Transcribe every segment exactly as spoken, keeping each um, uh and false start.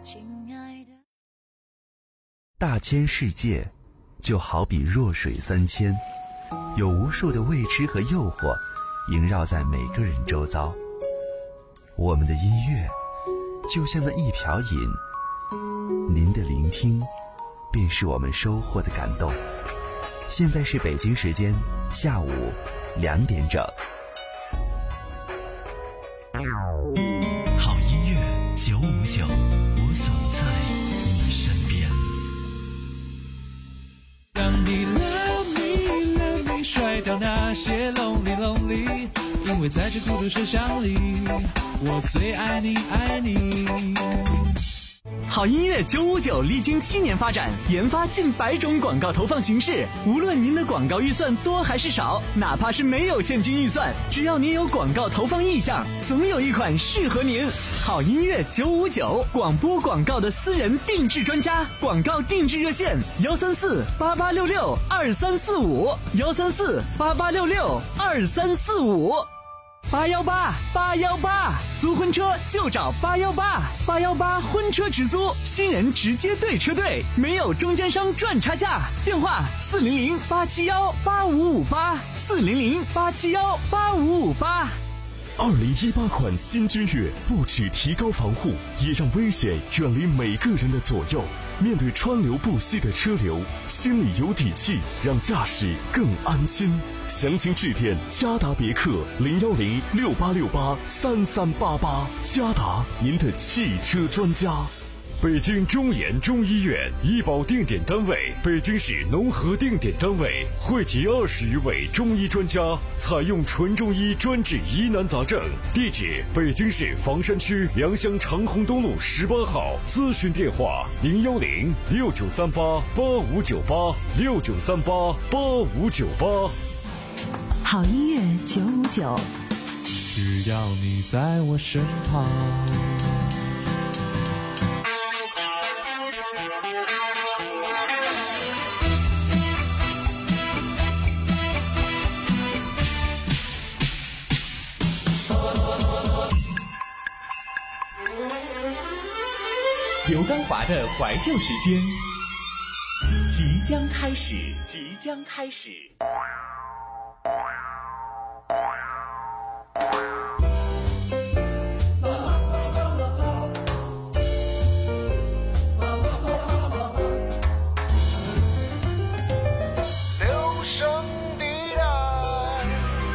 大千世界就好比弱水三千，有无数的未知和诱惑萦绕在每个人周遭。我们的音乐就像那一瓢饮，您的聆听便是我们收获的感动。现在是北京时间下午两点整。 好音乐九五九，我总在你身边。 让你 love me love me， 甩掉那些 lonely lonely， 因为在这孤独世想里，我最爱你爱你。 好音乐九五九历经七年发展，研发近百种广告投放形式。无论您的广告预算多还是少，哪怕是没有现金预算，只要您有广告投放意向，总有一款适合您。好音乐九五九，广播广告的私人定制专家，广告定制热线：幺三四八八六六二三四五，幺三四八八六六二三四五。八幺八八幺八，租婚车就找八幺八，八幺八婚车直租，新人直接对车队，没有中间商赚差价。电话四零零八七幺八五五八，四零零八七幺八五五八。 二零一八款新君越不只提高防护，也让危险远离每个人的左右。面对川流不息的车流，心里有底气，让驾驶更安心。详情致电嘉达别克零幺零六八六八三三八八，嘉达您的汽车专家。 北京中研中医院医保定点单位，北京市农合定点单位，汇集二十余位中医专家，采用纯中医专治疑难杂症。地址：北京市房山区良乡长虹东路十八号。咨询电话：零幺零六九三八八五九八六九三八八五九八。 好音乐九五九， 只要你在我身旁。 刘刚华的怀旧时间即将开始，即将开始。 留声的爱，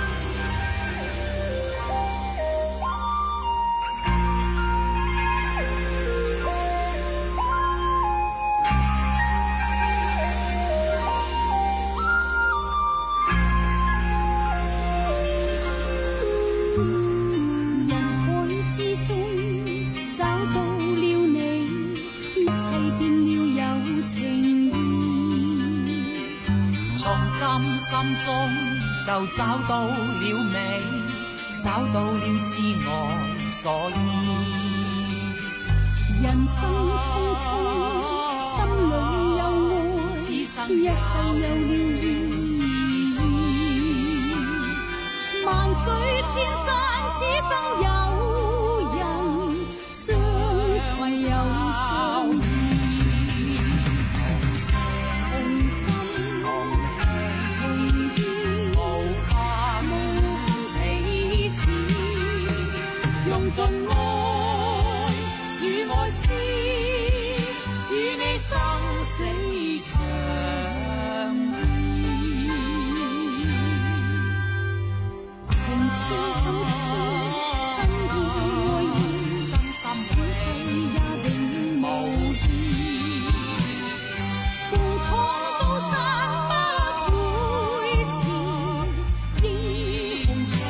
心中就找到了美，找到了挚愛，所以人生匆匆，心裏有愛，一世有了意義。萬水千山，此生有人相攜又相依。盡愛與愛痴，與你生死相依，情痴心痴，真意愛意，真心此世也永無異，共闖高山不會遲，英雄一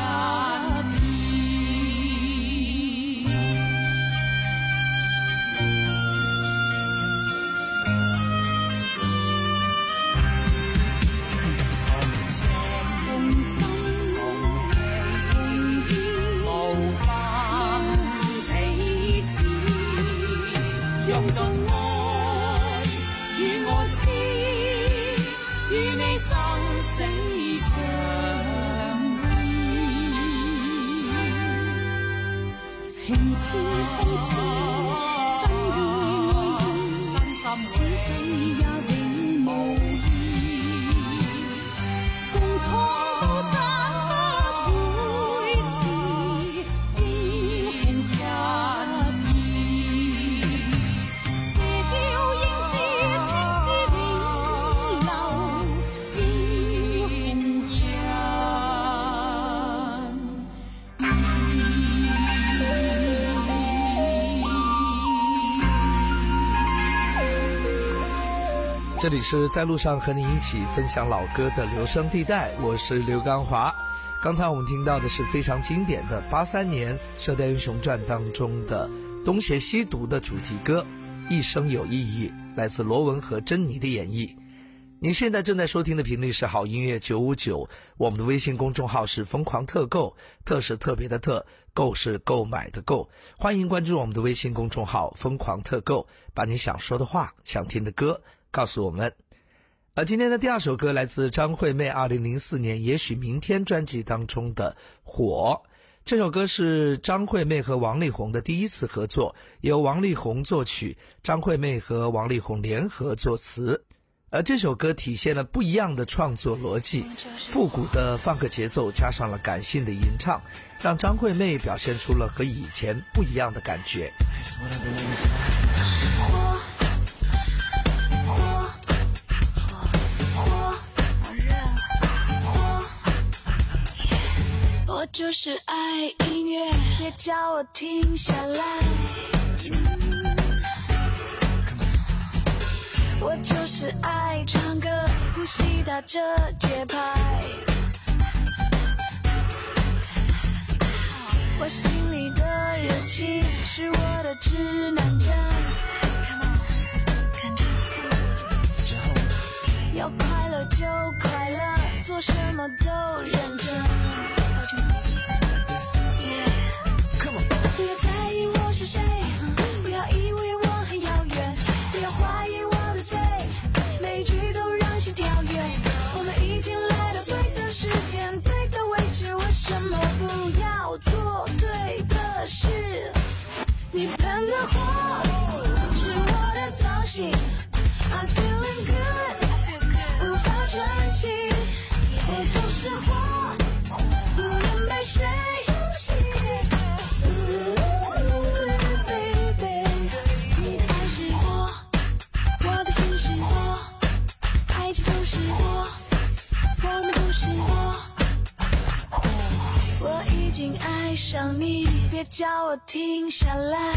情痴心痴，真意这里是在路上和你一起分享老歌的留声地带，我是刘刚华。刚才我们听到的是非常经典的八三年《射雕英雄传》当中的东邪西毒的主题歌《一生有意义》，来自罗文和珍妮的演绎。您现在正在收听的频率是好音乐九五九，我们的微信公众号是疯狂特购，特是特别的特，购是购买的购。欢迎关注我们的微信公众号疯狂特购，把你想说的话、想听的歌告诉我们。而今天的第二首歌来自张惠妹二零零四年也许明天专辑当中的火。这首歌是张惠妹和王力宏的第一次合作，由王力宏作曲，张惠妹和王力宏联合作词。而这首歌体现了不一样的创作逻辑，复古的放克节奏加上了感性的吟唱，让张惠妹表现出了和以前不一样的感觉。 我就是爱音乐，别叫我停下来。我就是爱唱歌，呼吸打着节拍。我心里的热情是我的指南针，要快乐就快乐，做什么都认真。不要在意我是谁，不要以为我很遥远，不要怀疑我的嘴，每句都让心跳跃。我们已经来到对的时间，对的位置，为什么不要做对的事？你喷的火是我的造型 I'm feeling good， 无法喘气，我就是火，不能被谁偷袭。爱上你，别叫我停下来。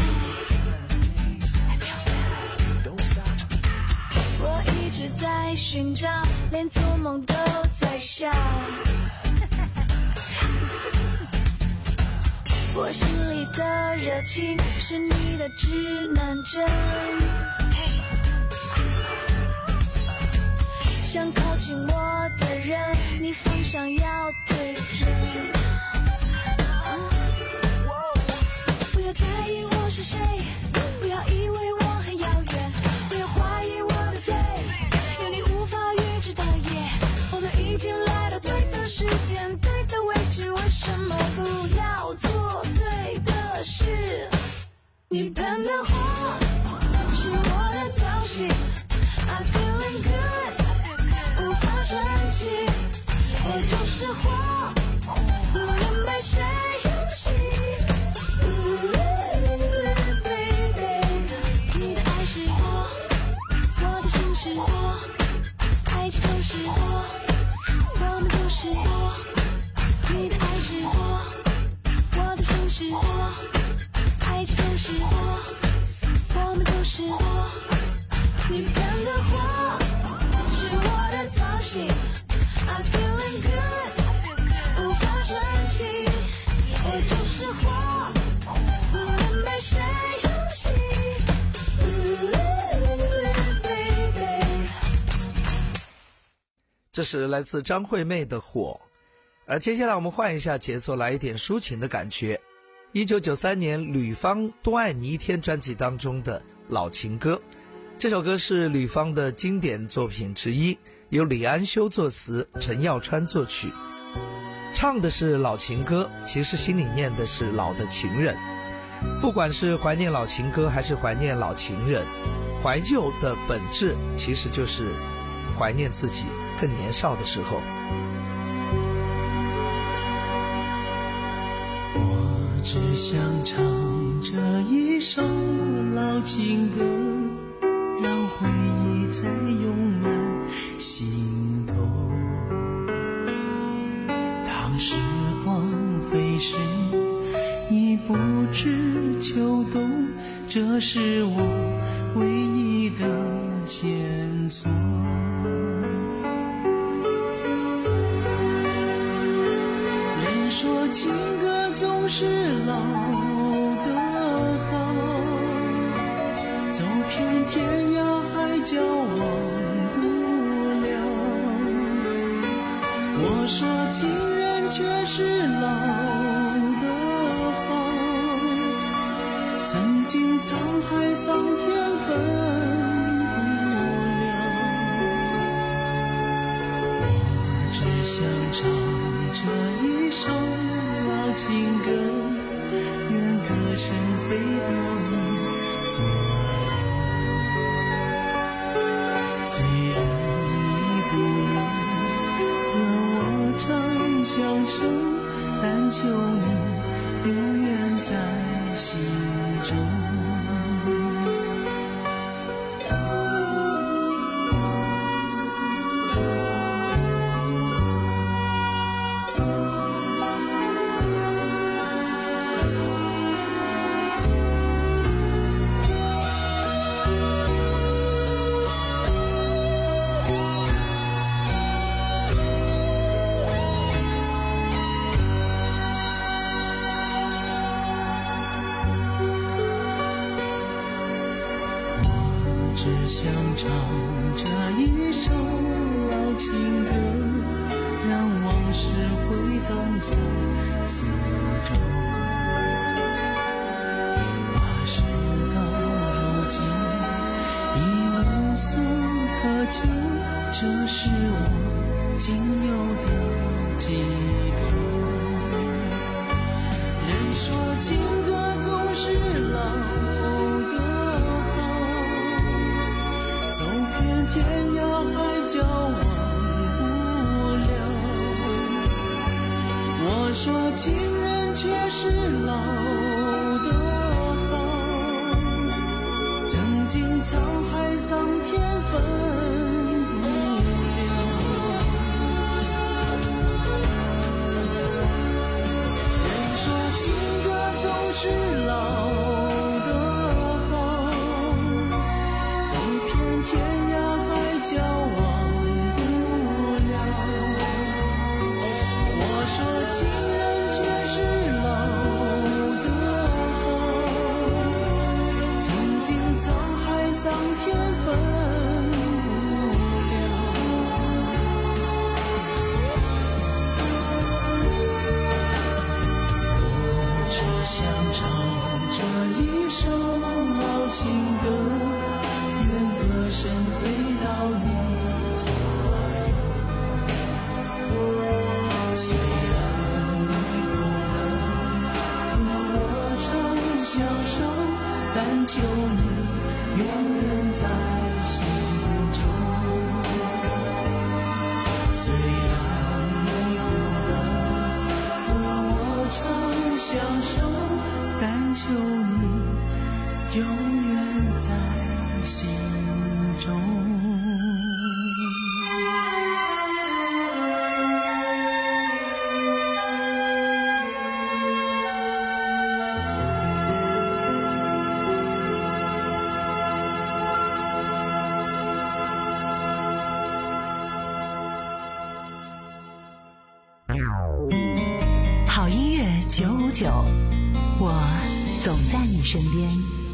我一直在寻找，连做梦都在笑。我心里的热情是你的指南针，想靠近我的人，你方向要对准。不要在意我是谁，不要以为我很遥远，不要怀疑我的嘴，有你无法预知的夜。我们已经来到对的时间，对的位置，为什么不要做对的事？你喷的火是我的造型 I'm feeling good， 无法喘气，我就是火，不能被谁偷袭。是火，爱情就是火，我们就是火。你的爱是火，我的心是火，爱情就是火，我们就是火。你喷的火是我的造型 I'm feeling good， 无法喘气，我就是火，不能被谁偷袭。 这是来自张惠妹的火。而接下来我们换一下节奏，来一点抒情的感觉。一九九三年吕方多爱你一天专辑当中的老情歌，这首歌是吕方的经典作品之一，由李安修作词，陈耀川作曲，唱的是老情歌，其实心里念的是老的情人。不管是怀念老情歌还是怀念老情人，怀旧的本质其实就是怀念自己更年少的时候。 我只想唱这一首老情歌，让回忆再涌满心头。当时光飞逝，已不知秋冬，这是我唯一的线索。人说情歌总是老的好，走遍天涯海角忘不了。我说情人却是老的好，曾经沧海桑田分不了。我只想唱这一首老情歌，愿歌声飞到你左右。虽然你不能和我长相守，但求你永远在心中。只想唱这一首老情歌，让往事回荡在四周。怕事到如今已无所可求，这是我仅有的寄托。人说情歌总是老走遍天涯海角忘不了。我说情人却是老的好，曾经沧海桑田分不了。人说情歌总是老天涯海角忘不了。我说情人却是老的好，曾经沧海桑田分不了。我只想唱这一首老情歌，歌声飞到你左右。虽然你不能和我长相守，但求你永远在心中。虽然你不能和我长相守，但求你永远在心中。 好音乐九五九，我总在你身边。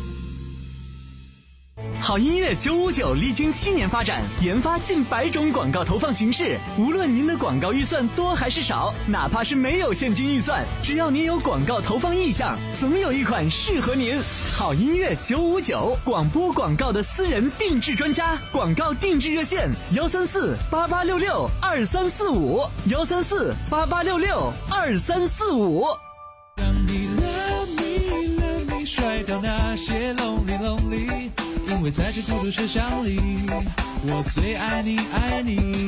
好音乐九五九历经七年发展，研发近百种广告投放形式。无论您的广告预算多还是少，哪怕是没有现金预算，只要您有广告投放意向，总有一款适合您。好音乐九五九，广播广告的私人定制专家，广告定制热线：幺三四八八六六二三四五，幺三四八八六六二三四五。 让你 love me love me 甩掉那些 lonely lonely。因为在这孤独车厢里，我最爱你爱你。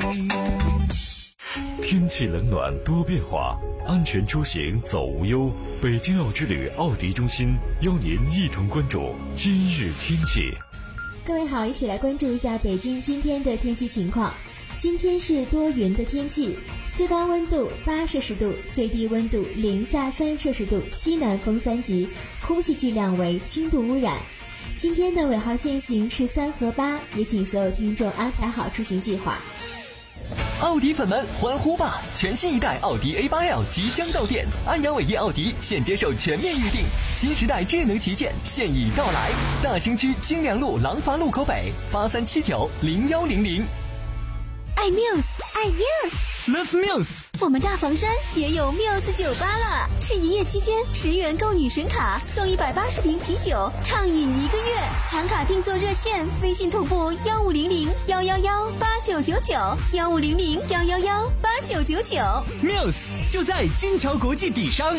天气冷暖多变化，安全出行走无忧。北京奥之旅奥迪中心邀您一同关注今日天气。 各位好，一起来关注一下北京今天的天气情况。今天是多云的天气，最高温度八摄氏度，最低温度零下三摄氏度，西南风三级，空气质量为轻度污染。 今天的尾号限行是三和八，也请所有听众安排好出行计划。 奥迪粉们欢呼吧！全新一代奥迪 A 八 L 即将到店，安阳伟业奥迪现接受全面预定，新时代智能旗舰现已到来。大兴区金良路廊坊路口北八三七九零幺零零。 爱 Muse， 爱 Muse，Love Muse。 我们大房山也有 Muse 酒吧了，是一夜期间十元购女神卡，送一百八十瓶啤酒，畅饮一个月。抢卡订座热线：微信同步幺五零零幺幺幺八九九九，幺五零零幺幺幺八九九九。 Muse 就在金桥国际底商。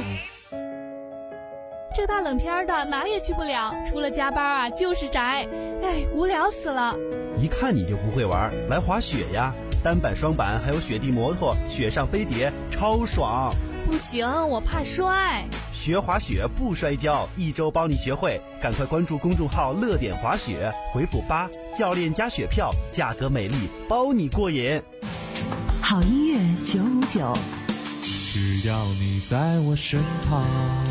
这大冷天的哪里也去不了，除了加班啊就是宅，哎，无聊死了。 一看你就不会玩，来滑雪呀！单板、双板还有雪地摩托，雪上飞碟，超爽！ 不行，我怕摔。 学滑雪不摔跤，一周帮你学会，赶快关注公众号“乐点滑雪”，回复八，教练加雪票，价格美丽，包你过瘾。 好音乐九五九， 只要你在我身旁。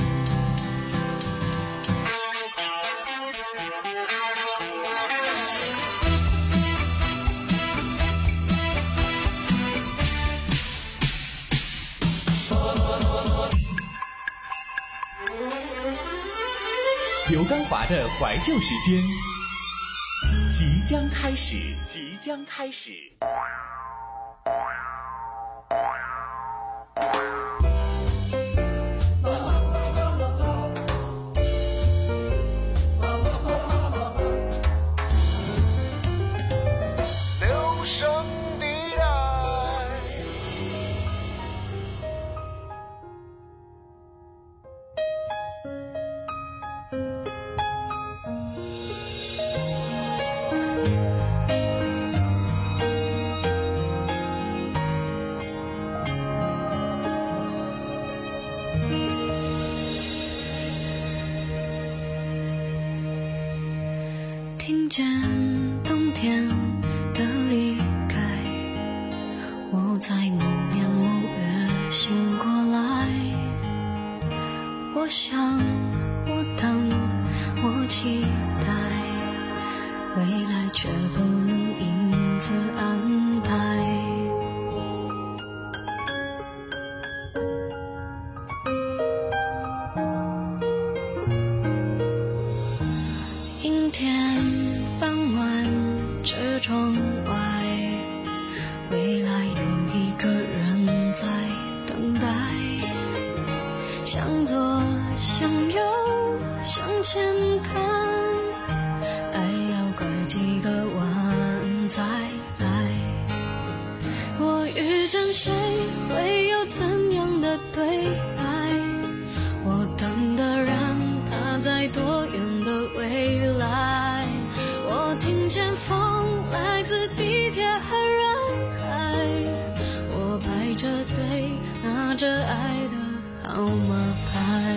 刘刚华的怀旧时间即将开始，即将开始。 留声地带。 听见冬天的离开，我在某年某月醒过来。我想，我等，我期待，未来却不能因此安排。阴天傍晚，这窗外，未来有一个人在等待。向左，向右，向前看，爱要拐几个弯才来。我遇见谁，会有怎样的对白？我等的人，他在多远的未来？我听见风来自地铁和人海，我排着队拿着爱的号码牌。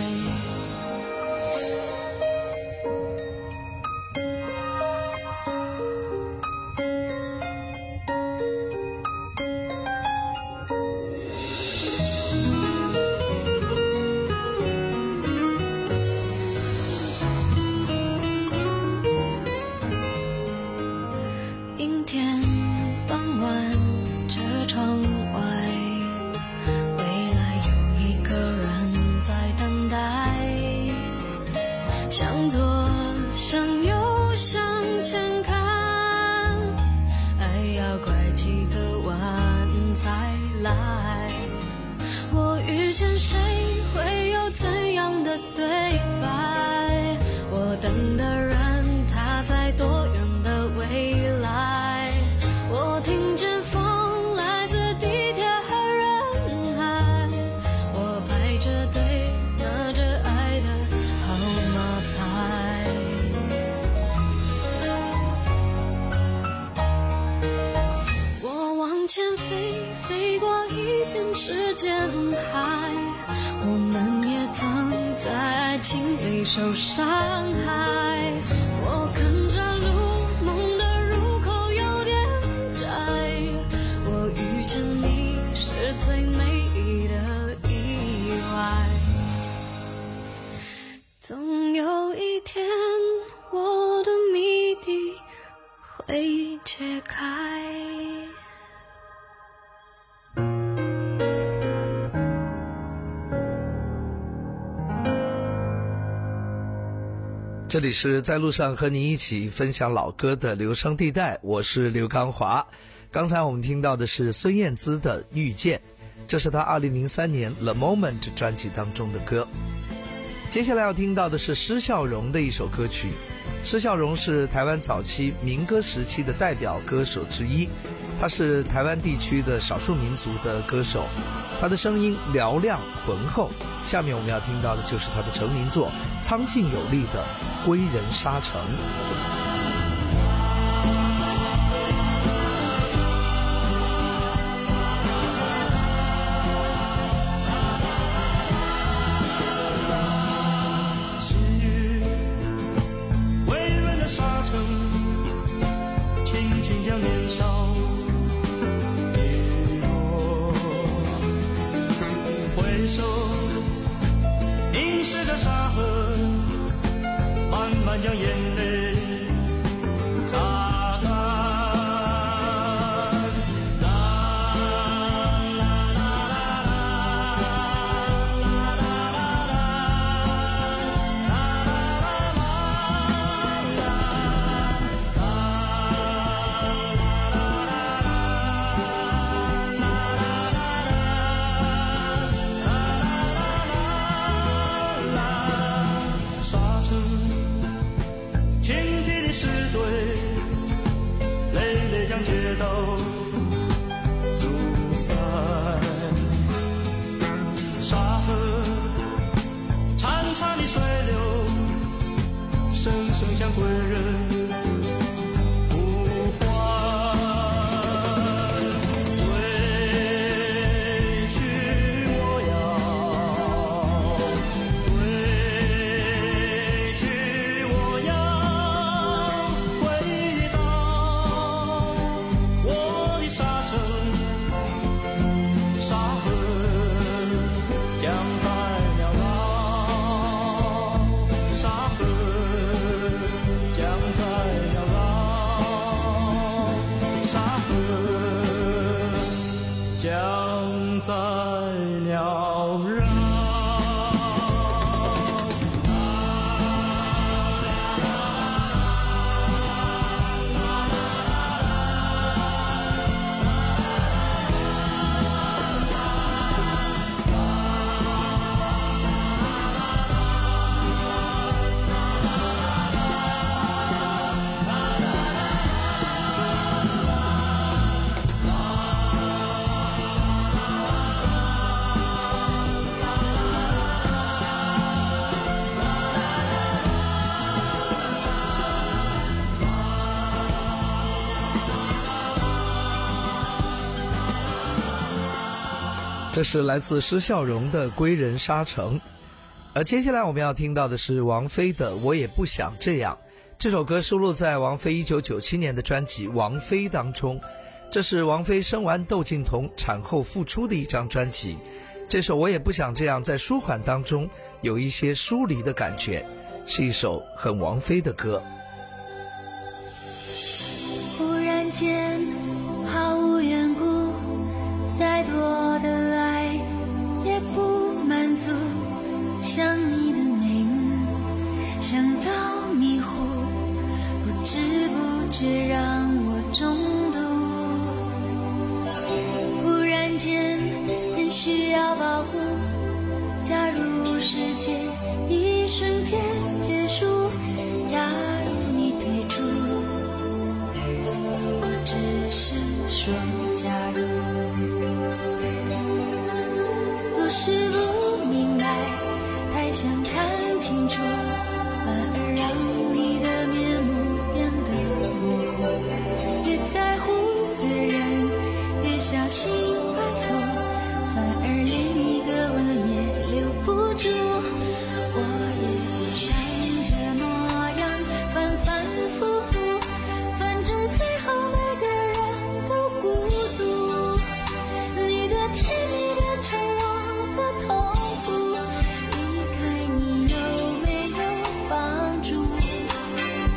阴天傍晚，这窗外，未来有一个人在等待。向左，向右，向前看，爱要拐几个弯才来。我遇见谁，会有怎样的对白？我等的人，他在多远的未来？我听见风来自地铁和人海，我排着队拿着爱的号码牌。我往前飞，飞过一片时间海，我们也曾在爱情里受伤害。我看着路，梦的入口有点窄，我遇见你是最美丽的意外。总有一天，我会解开。 这里是在路上和你一起分享老歌的留声地带，我是刘刚华。刚才我们听到的是孙燕姿的《遇见》，这是她二零零三年 The Moment 专辑当中的歌。接下来要听到的是施孝荣的一首歌曲。施孝荣是台湾早期民歌时期的代表歌手之一，他是台湾地区的少数民族的歌手，他的声音嘹亮浑厚。下面我们要听到的就是他的成名作苍劲有力的《归人沙城》。 将眼泪擦干，啦啦啦啦啦沙城青皮的石堆，累累将街道阻塞。沙河潺潺的水流，声声向归人呼唤。归去我要，归去我要。将在缭绕。 这是来自施孝荣的《归人沙城》，而接下来我们要听到的是王菲的《我也不想这样》。这首歌收录在王菲一九九七年的专辑《王菲》当中，这是王菲生完窦靖童产后复出的一张专辑。这首《我也不想这样》在舒缓当中有一些疏离的感觉，是一首很王菲的歌。 忽然间毫无缘故，再多的爱也不满足，想你的眉目，想到迷糊，不知不觉让我中毒。忽然间很需要保护，假如世界一瞬间结束，假如你退出，我只是说假如。不是不明白，太想看清楚，反而让你的面目变得模糊。越在乎的人，越小心安抚，反而连一个吻也留不住。我也不想这模样，反反复复，反正最后每个人都孤独。你的甜蜜变成我的痛苦，离开你有没有帮助？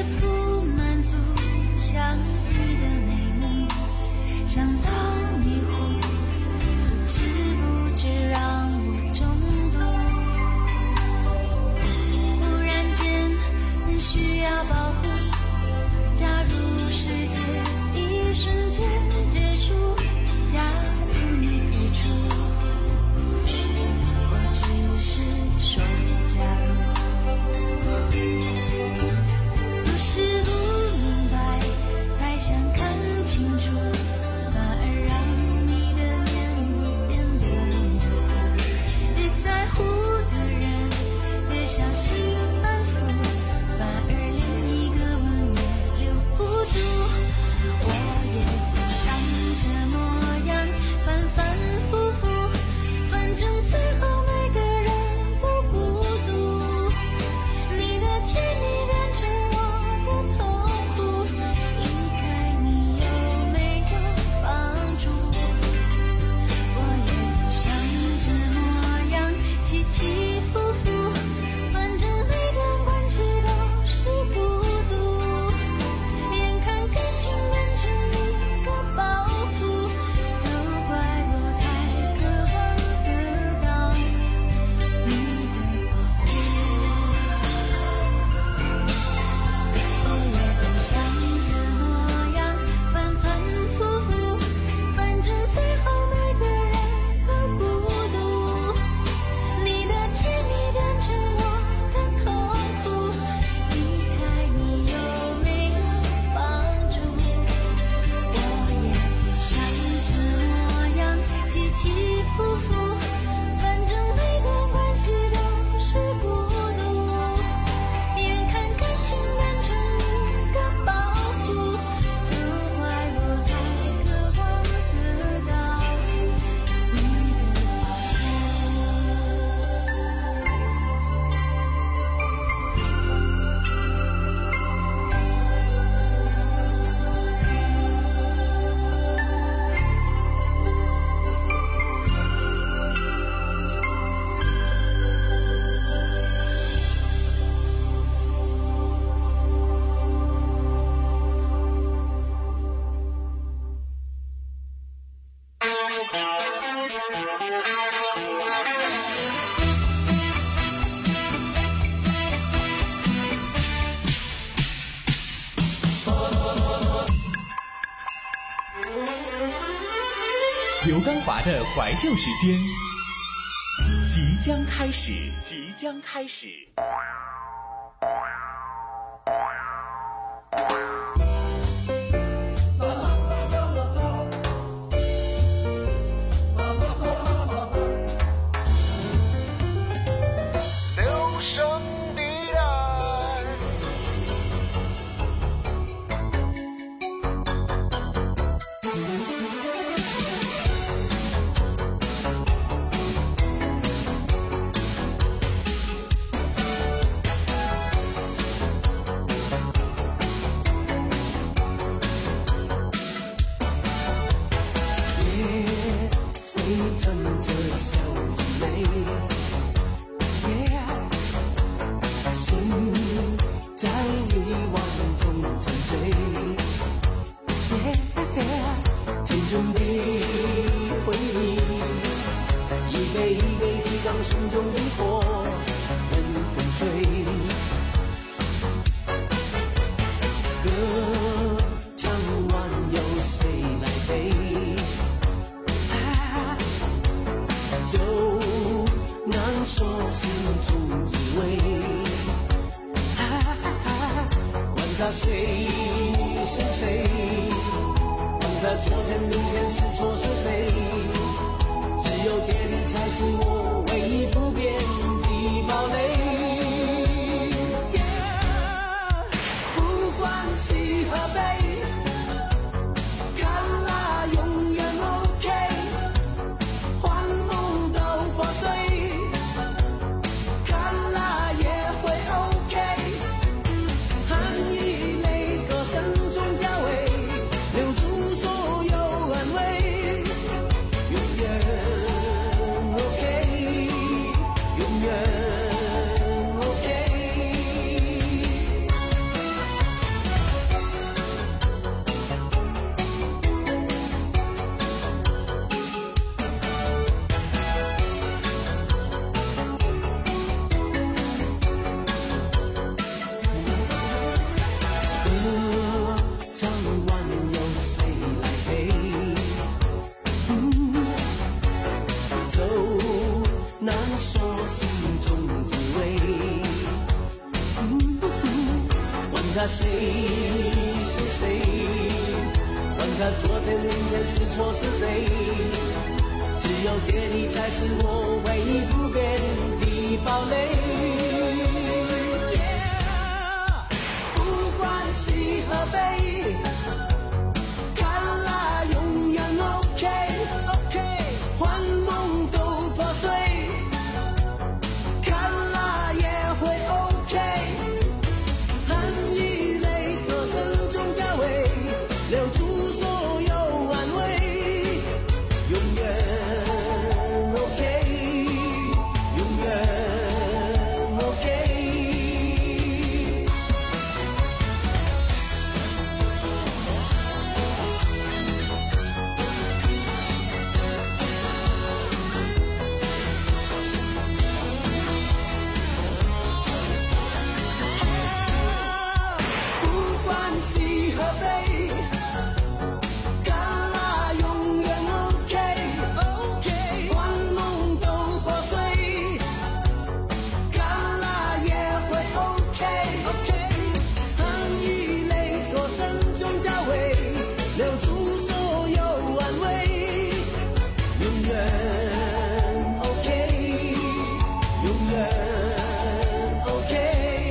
福满足，相遇的美梦，想到你后，不知不觉让我中毒。忽然间，你需要保护，假如世界一瞬间结束，假如你退出，我只是说假如。不是不明白，太想看清楚，反而让你的面目变得模糊。越在乎的人，越小心安抚，反而连一个吻也留不住。我也不想这模样反反复复，反正最后每个人都孤独。你的甜蜜变成我的痛苦，离开你有没有帮助？我也不想这模样起起伏伏，反正每段关系都是孤独。眼看感情变成一个包袱，都怪我太渴望得到你的保护。我也不想这模样反反复复，反正最后每个人都孤独。你的甜蜜变成我的痛苦，离开你有没有帮助？我也不想这模样起起伏伏，反正每段关系都是孤独。眼看感情变成一个包袱，都怪我太渴望得到你的刘刚华的怀旧时间即将开始，即将开始。 留声地带。 他谁是谁？管他昨天明天是错是非，只有接力才是我唯一不变的堡垒。不管喜和悲，看啦永远 OK， 幻梦都破碎，看啦也会 OK。含一泪歌声中交汇，留住所有安慰，永远 OK。 唱完由谁来陪？走，难说心中滋味。问他谁是谁？问他昨天明天是错是对？只有这里才是我唯一不变的堡垒。不管喜和悲，看了永远 OK OK， 幻梦都破碎，看了也会 OK， 含一泪和声中加味，留住所有安慰，永远 OK， 永远 OK。不管喜和悲，看了永远 OK OK， 幻梦都破碎，看了也会 OK OK， 含一泪多声中加味，留住所有安慰，永远 OK， 永远 OK。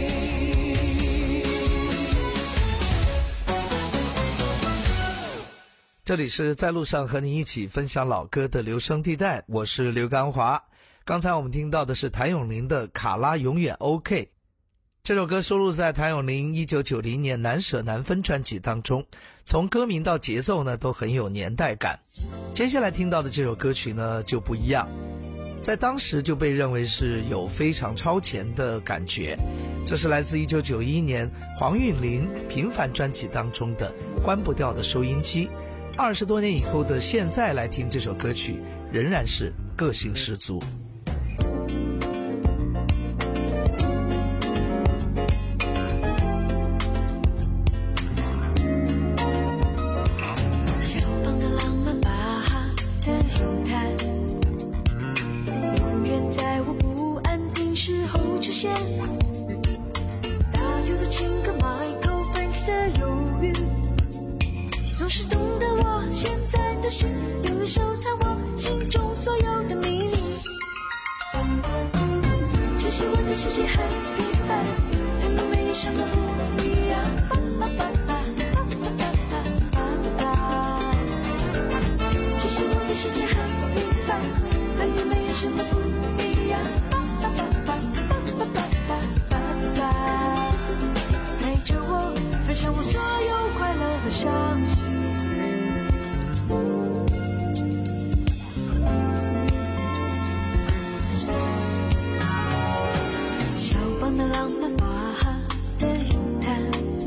这里是在路上和你一起分享老歌的留声地带，我是刘刚华。刚才我们听到的是谭咏麟的《卡拉永远 OK》，这首歌收录在谭咏麟一九九零年《难舍难分》专辑当中，从歌名到节奏呢都很有年代感。接下来听到的这首歌曲呢就不一样，在当时就被认为是有非常超前的感觉。这是来自一九九一年黄韵玲《平凡》专辑当中的《关不掉的收音机》。二十多年以后的现在来听这首歌曲，仍然是个性十足。 小邦的浪漫巴哈的咏叹，永远在我不安定时候出现。大有的情歌 Michael Franks 的忧郁，总是懂得我现在的心，永远收藏我心中所有的秘密。其实我的世界很平凡，和你没有什么不一样。其实我的世界很平凡，和你没有什么不一样。陪着我分享我所有快乐和伤心。小邦的浪漫巴哈的咏叹，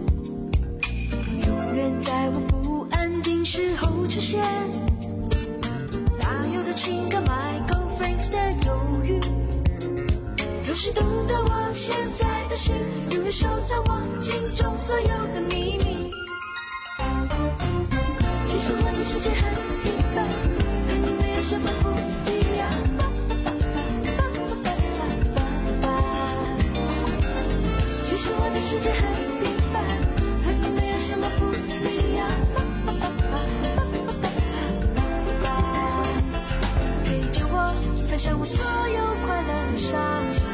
永远在我不安定时候出现。大有的情歌 Michael Franks 的忧郁，总是懂得我现在的心，永远收藏我心中所有的秘密。其实我的世界很平凡，和你没有什么不一样。其实我的世界很平凡，和你没有什么不一样。陪着我分享我所有快乐和伤心。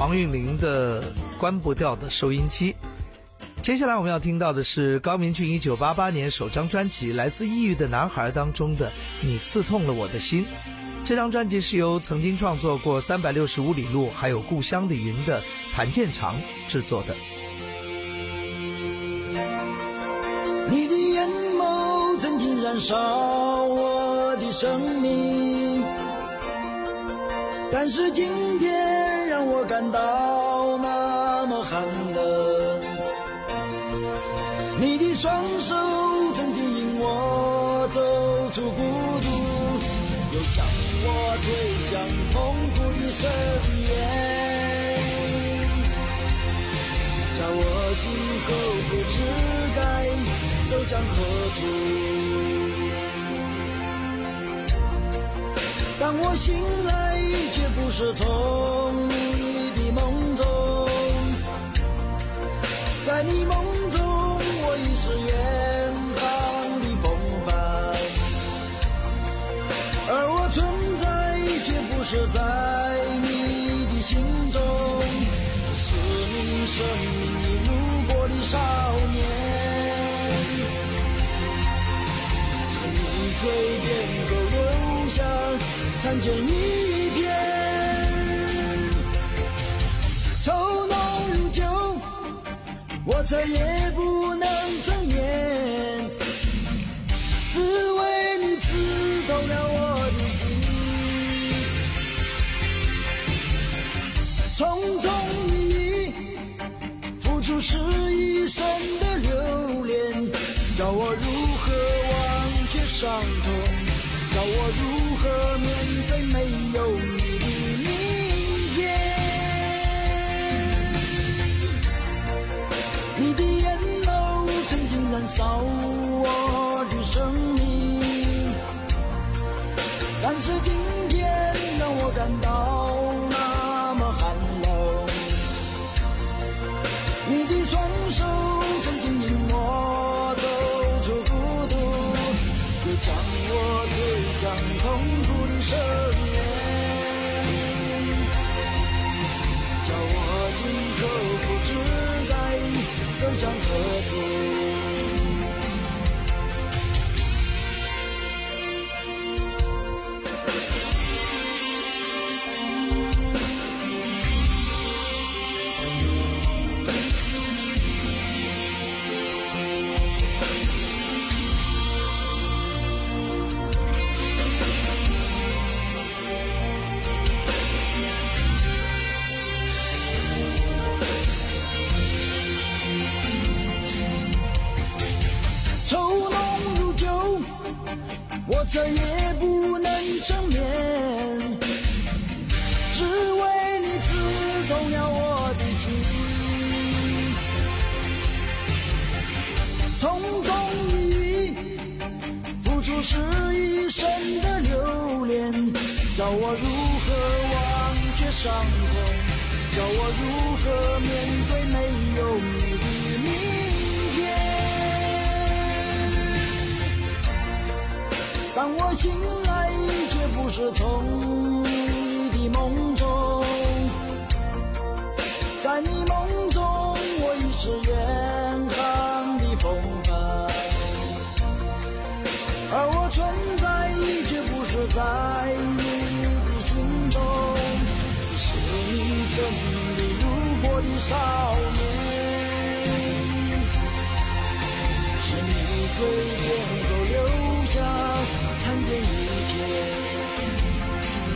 王韵玲的《关不掉的收音机》。接下来我们要听到的是高明骏一九八八年首张专辑《来自异域的男孩》当中的《你刺痛了我的心》。这张专辑是由曾经创作过《三百六十五里路》还有《故乡的云》的谭健常制作的。 你的眼眸曾经燃烧我的生命，但是今天让我感到那么寒冷。你的双手曾经引我走出孤独，又将我推向痛苦的深渊，叫我今后不知该走向何处。当我醒来却不是从你的梦中，在你梦中我已是远方的风帆，而我存在却不是在你的心中，只是你生命里路过的少年，是你蜕变后留下残卷一片，愁浓如酒，我再也不能正面，只为你刺痛了我的心。匆匆一忆，付出是一生的留恋，叫我如何忘却伤痛，叫我如何面对没有你的明天。你的眼眸曾经燃烧我的生命，但是今天让我感到那么寒冷。你的双手曾经引我走出孤独，又将我推向痛苦的深渊，叫我今后不知该走向何处。我再也不能正面，只为你刺痛了我的心。匆匆一忆，付出是一生的留恋，叫我如何忘却伤痛，叫我如何面对没有你的明天。当我醒来却不是从你的梦中，在你梦中我已是远航的风帆，而我存在却不是在你的心中，只是你生命里路过的少年，是你蜕变后留下残见一片，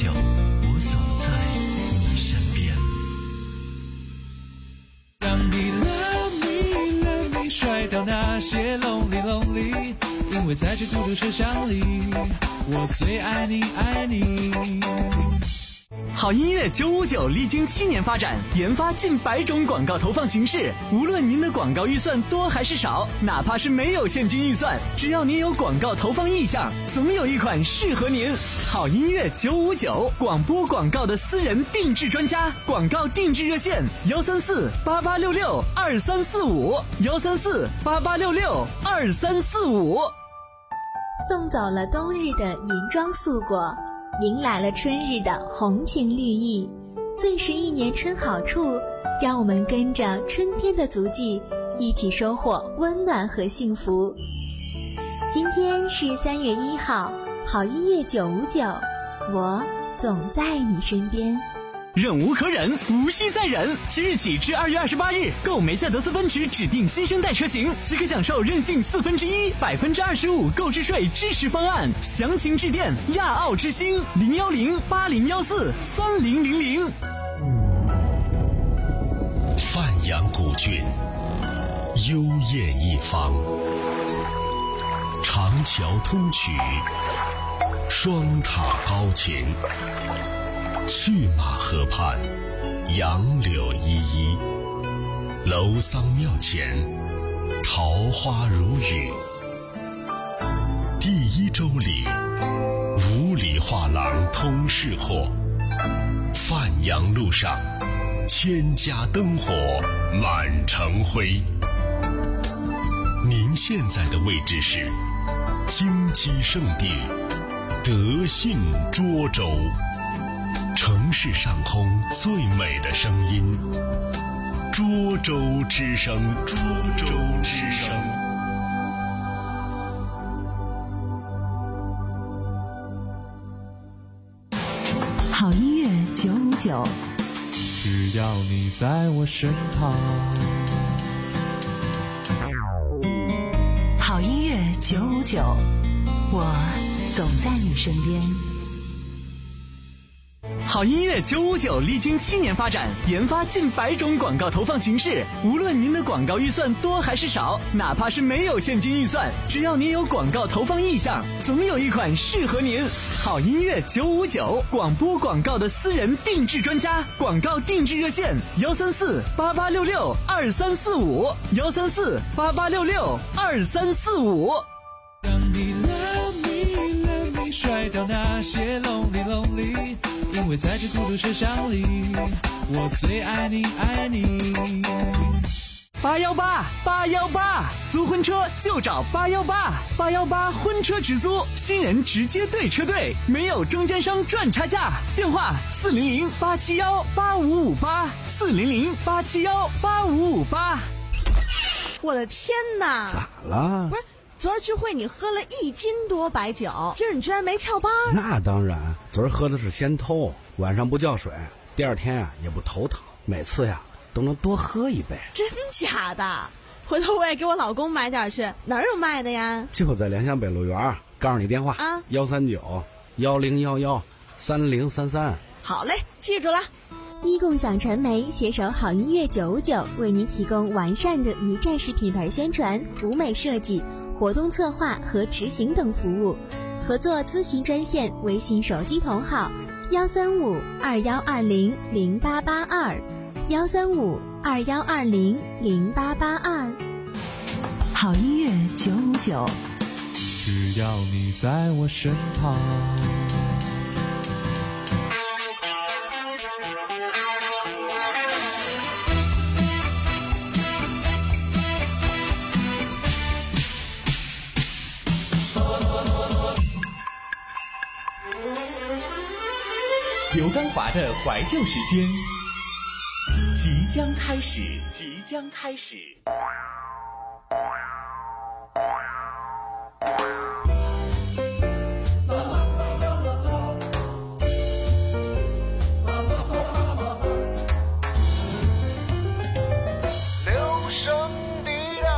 九，我总在你身边。 让你 love me love me 甩掉那些 lonely lonely， 因为在这孤独车厢里，我最爱你爱你。 好音乐九五九历经七年发展，研发近百种广告投放形式。无论您的广告预算多还是少，哪怕是没有现金预算，只要您有广告投放意向，总有一款适合您。好音乐九五九，广播广告的私人定制专家，广告定制热线：幺三四八八六六二三四五，幺三四八八六六二三四五。 送走了冬日的银装素裹，迎来了春日的红情绿意，最是一年春好处，让我们跟着春天的足迹，一起收获温暖和幸福。今天是三月一号，好音乐九五九，我总在你身边。 忍无可忍，无需再忍。即日起至二月二十八日，购梅赛德斯奔驰指定新生代车型，即可享受任性四分之一、百分之二十五购置税支持方案。详情致电亚奥之星零幺零八零幺四三零零零。 范阳古郡，幽艳一方，长桥通衢，双塔高擎。去马河畔，杨柳依依，楼桑庙前，桃花如雨。第一周里，五里画廊通市货，范阳路上，千家灯火满城辉。您现在的位置是金鸡圣地德信涿州。城市上空最美的声音，涿州之声，涿州之声。 好音乐九五九， 只要你在我身旁。 好音乐九五九，我总在你身边。 好音乐九五九历经七年发展，研发近百种广告投放形式。无论您的广告预算多还是少，哪怕是没有现金预算，只要您有广告投放意向，总有一款适合您。好音乐九五九，广播广告的私人定制专家，广告定制热线：幺三四八八六六二三四五，幺三四八八六六二三四五。 让你 love me love me 甩掉那些 lonely lonely， 因为在这孤独车厢里，我最爱你爱你。 八幺八八幺八，租婚车就找八幺八，八幺八婚车直租，新人直接对车队，没有中间商赚差价。电话四零零八七幺八五五八，四零零八七幺八五五八。 我的天哪！ 咋了？ 不是。昨儿聚会你喝了一斤多白酒，今儿你居然没翘班？ 那当然，昨儿喝的是仙偷，晚上不叫水，第二天呀、啊、也不头疼，每次呀都能多喝一杯。 真假的？回头我也给我老公买点去，哪儿有卖的呀？ 就在联想北路园，告诉你电话啊，幺三九幺零幺幺三零三三。 好嘞，记住了。 一共享传媒携手好音乐九五九，为您提供完善的一站式品牌宣传、舞美设计、活动策划和执行等服务。合作咨询专线：微信手机同号幺三五二幺二零零八八二，幺三五二幺二零零八八二。 好音乐九五九， 只要你在我身旁。 刘刚华的怀旧时间即将开始，即将开始。 留声地带。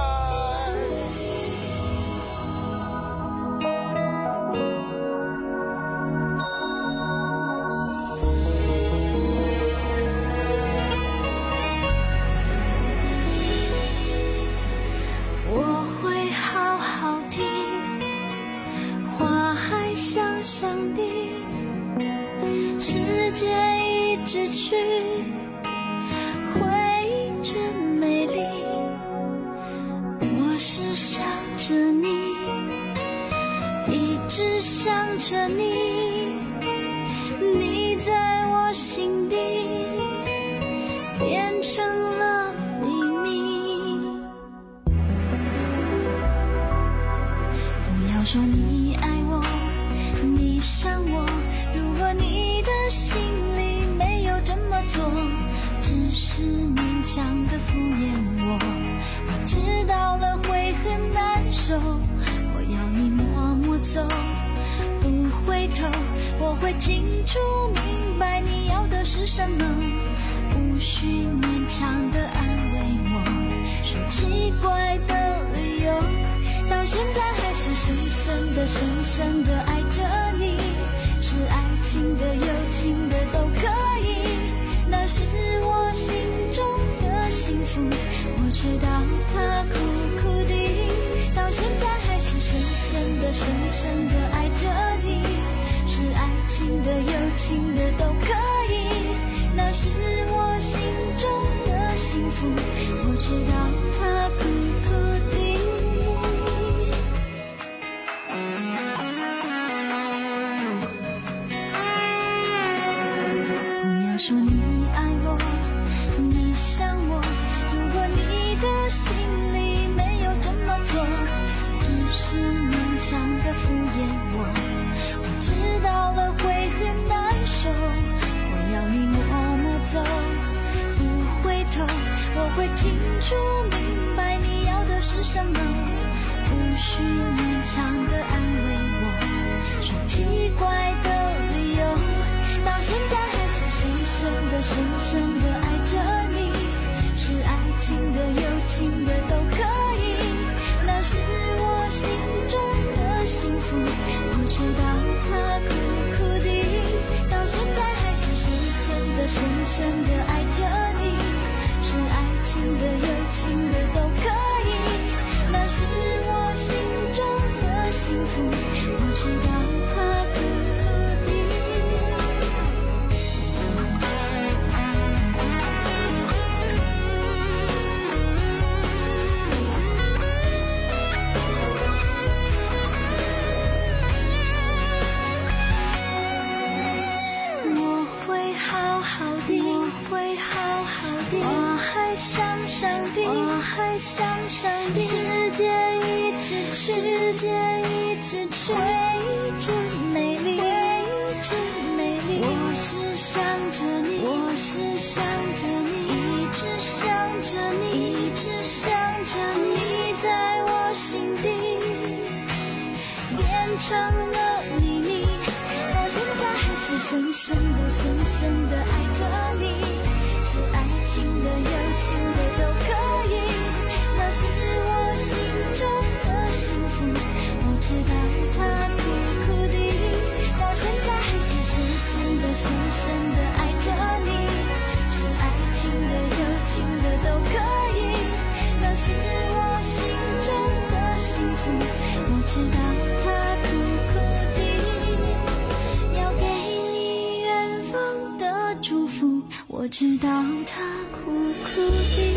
时间一直去回真美丽，我是想着你，一直想着你，你在我心底变成了秘密。不要说你爱我，你想我，如果你的心里没有这么做，只是勉强的敷衍我，我知道了会很难受。我要你默默走，不回头，我会清楚明白你要的是什么，无需勉强的安慰我，说奇怪的理由，到现在还是深深的深深的爱着你，是爱情的友情的都可以，那是我心中的幸福，我知道它苦苦的，到现在还是深深的深深的爱着你，是爱情的友情的都可以，那是我心中的幸福，我知道它苦苦的。不要说你爱我，你想我，如果你的心里没有这么做，只是勉强的敷衍我，我知道了会很难受。我要你默默走，不回头，我会清楚明白你要的是什么，无需勉强的安慰我，说奇怪的理由，到现在还是深深的深深的爱着你，是爱情的友情的都可以，那是我心中的幸福，我知道它苦苦的，到现在还是深深的深深的爱着你，是爱情的友情的都可以，那是我心中的幸福，我知道它苦苦的。我会好好的，我会好好的，我还想上帝，我还想上帝，时间一直去，时间一直去，回真美丽，回真美丽，我是想着你，我是想着你，一直想着你，一直想着你，你在我心底变成了秘密，到现在还是深深的深深的爱着你，是爱情的友情的都可以，那是我心中的幸福，我知道它苦苦的，到现在还是深深的深深的爱着你，是爱情的友情的都可以，那是我心中的幸福，我知道它苦苦的，要给你远方的祝福，我知道它苦苦的。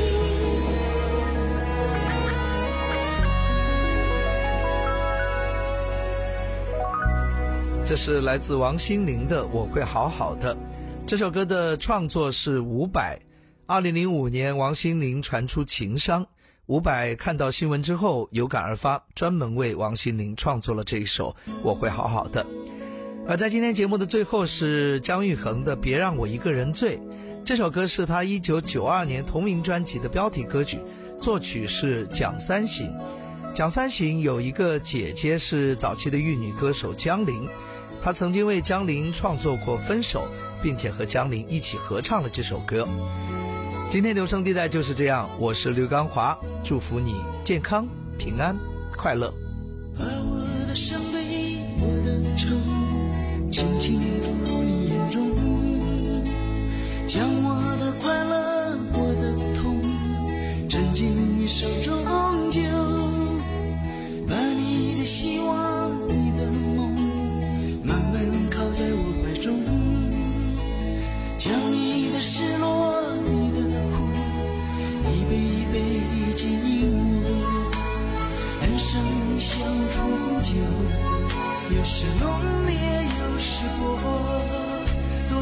这是来自王心凌的《我会好好的》。这首歌的创作是伍佰。二零零五年，王心凌传出情伤，伍佰看到新闻之后有感而发，专门为王心凌创作了这一首《我会好好的》。而在今天节目的最后是姜育恒的《别让我一个人醉》。这首歌是他一九九二年同名专辑的标题歌曲，作曲是蒋三行。蒋三行有一个姐姐是早期的玉女歌手江玲，她曾经为江玲创作过《分手》，并且和江玲一起合唱了这首歌。今天留声地带就是这样，我是刘刚华，祝福你健康、平安、快乐。 把我的伤悲，我的愁，轻轻注入你眼中，将我的快乐，我的痛，沉进你手中就，把你的希望，你的梦，慢慢靠在我怀中。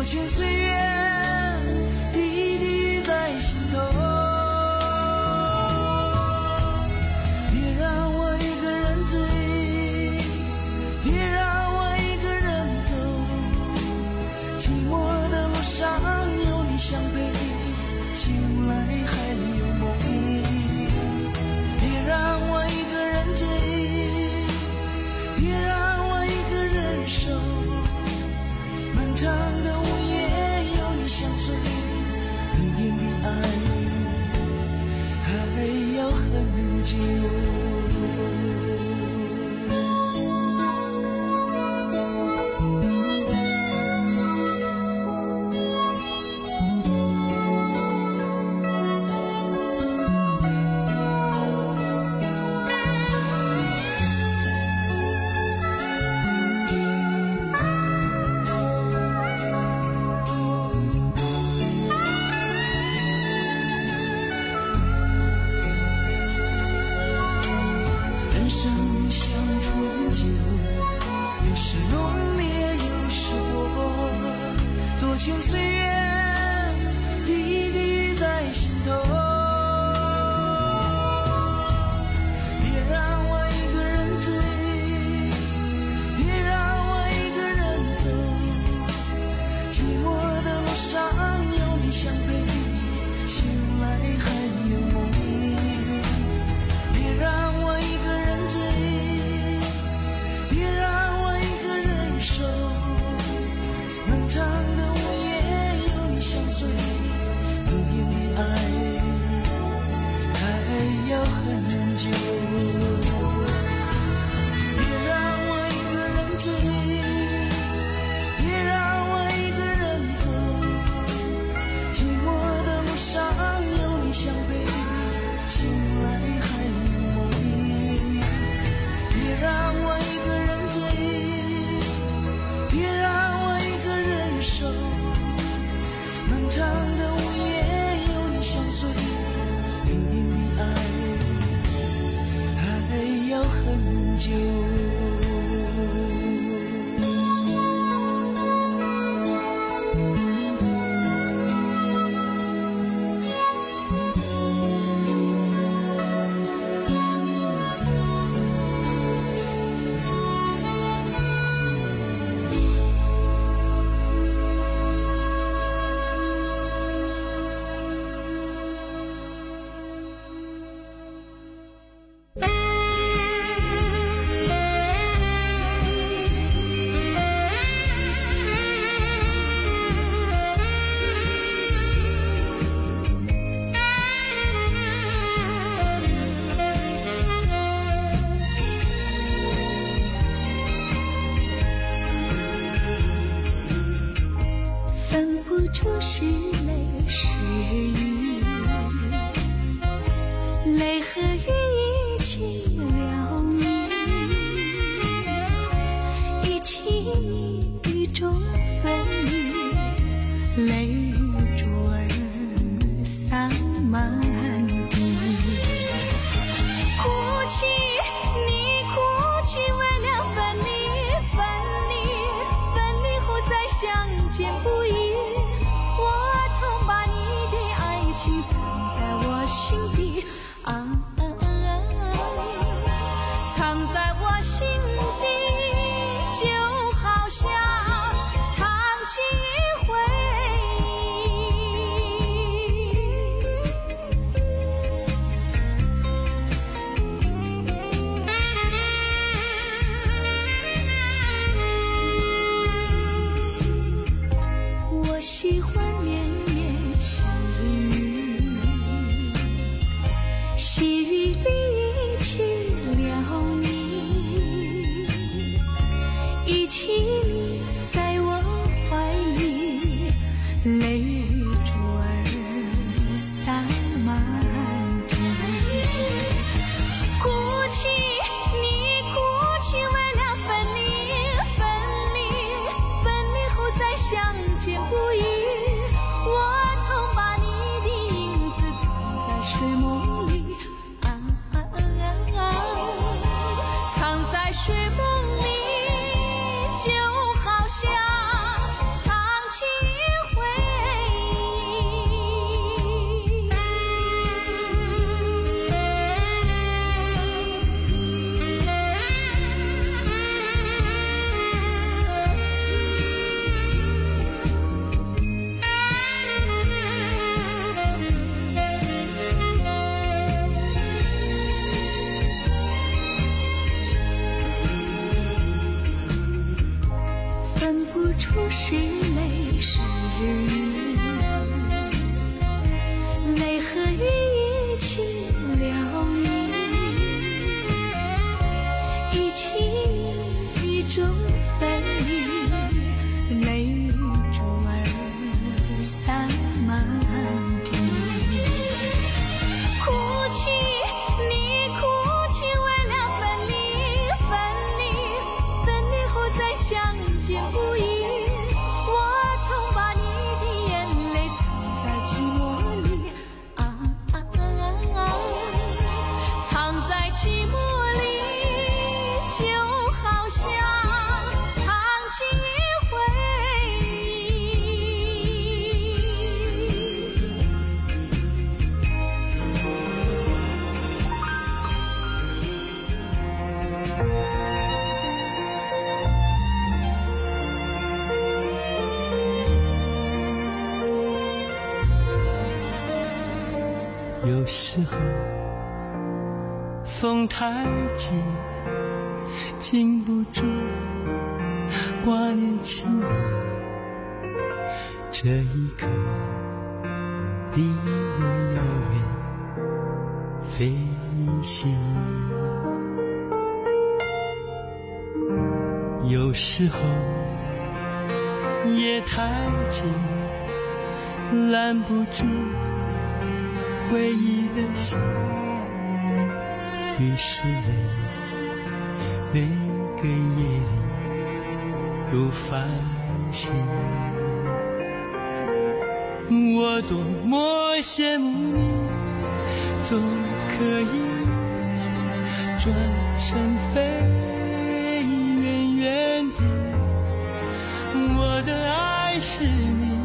情岁月滴滴在心头，别让我一个人醉，别让我一个人走，寂寞的路上有你相陪，醒来还有梦，别让我一个人醉，别让我一个人守，漫长的午夜有你相随，明天的爱还要很久。人生像醇酒，有时浓烈有时薄，多情岁月滴滴在心头，别让我一个人醉，别让我一个人走，寂寞的路上有你相陪，醒来还有梦，别让我一个人醉，别让我一个人守，漫长的午夜有你相随，明天的爱还要很久，别让我一个人醉，别让我一个人走，寂寞的路上有你相陪，醒来还有梦，别让我一个人醉，别让我一个人守，漫长的午夜有你相随，明天的爱还要很久。 分不出是泪是雨，泪和雨一起了迷，一起雨中分离，泪珠儿洒满地。哭泣，你哭泣，为了分离，分离，分离后再相见不易。心底啊啊啊，藏在我心底，就好像唱起回忆。我喜欢绵绵细雨，细雨里一起了你，一起你在我怀里，泪珠儿洒满地。哭泣，你哭泣，为了分离，分离，分离后再相见不易。我曾把你的影子藏在睡梦里，啊啊啊啊，藏在睡梦里，就好像藏起有时候风太急，禁不住挂念起你，这一刻离我遥远飞行。有时候夜太静，拦不住回忆的心，于是泪每个夜里如繁星。我多么羡慕你，总可以转身飞远远地，我的爱是你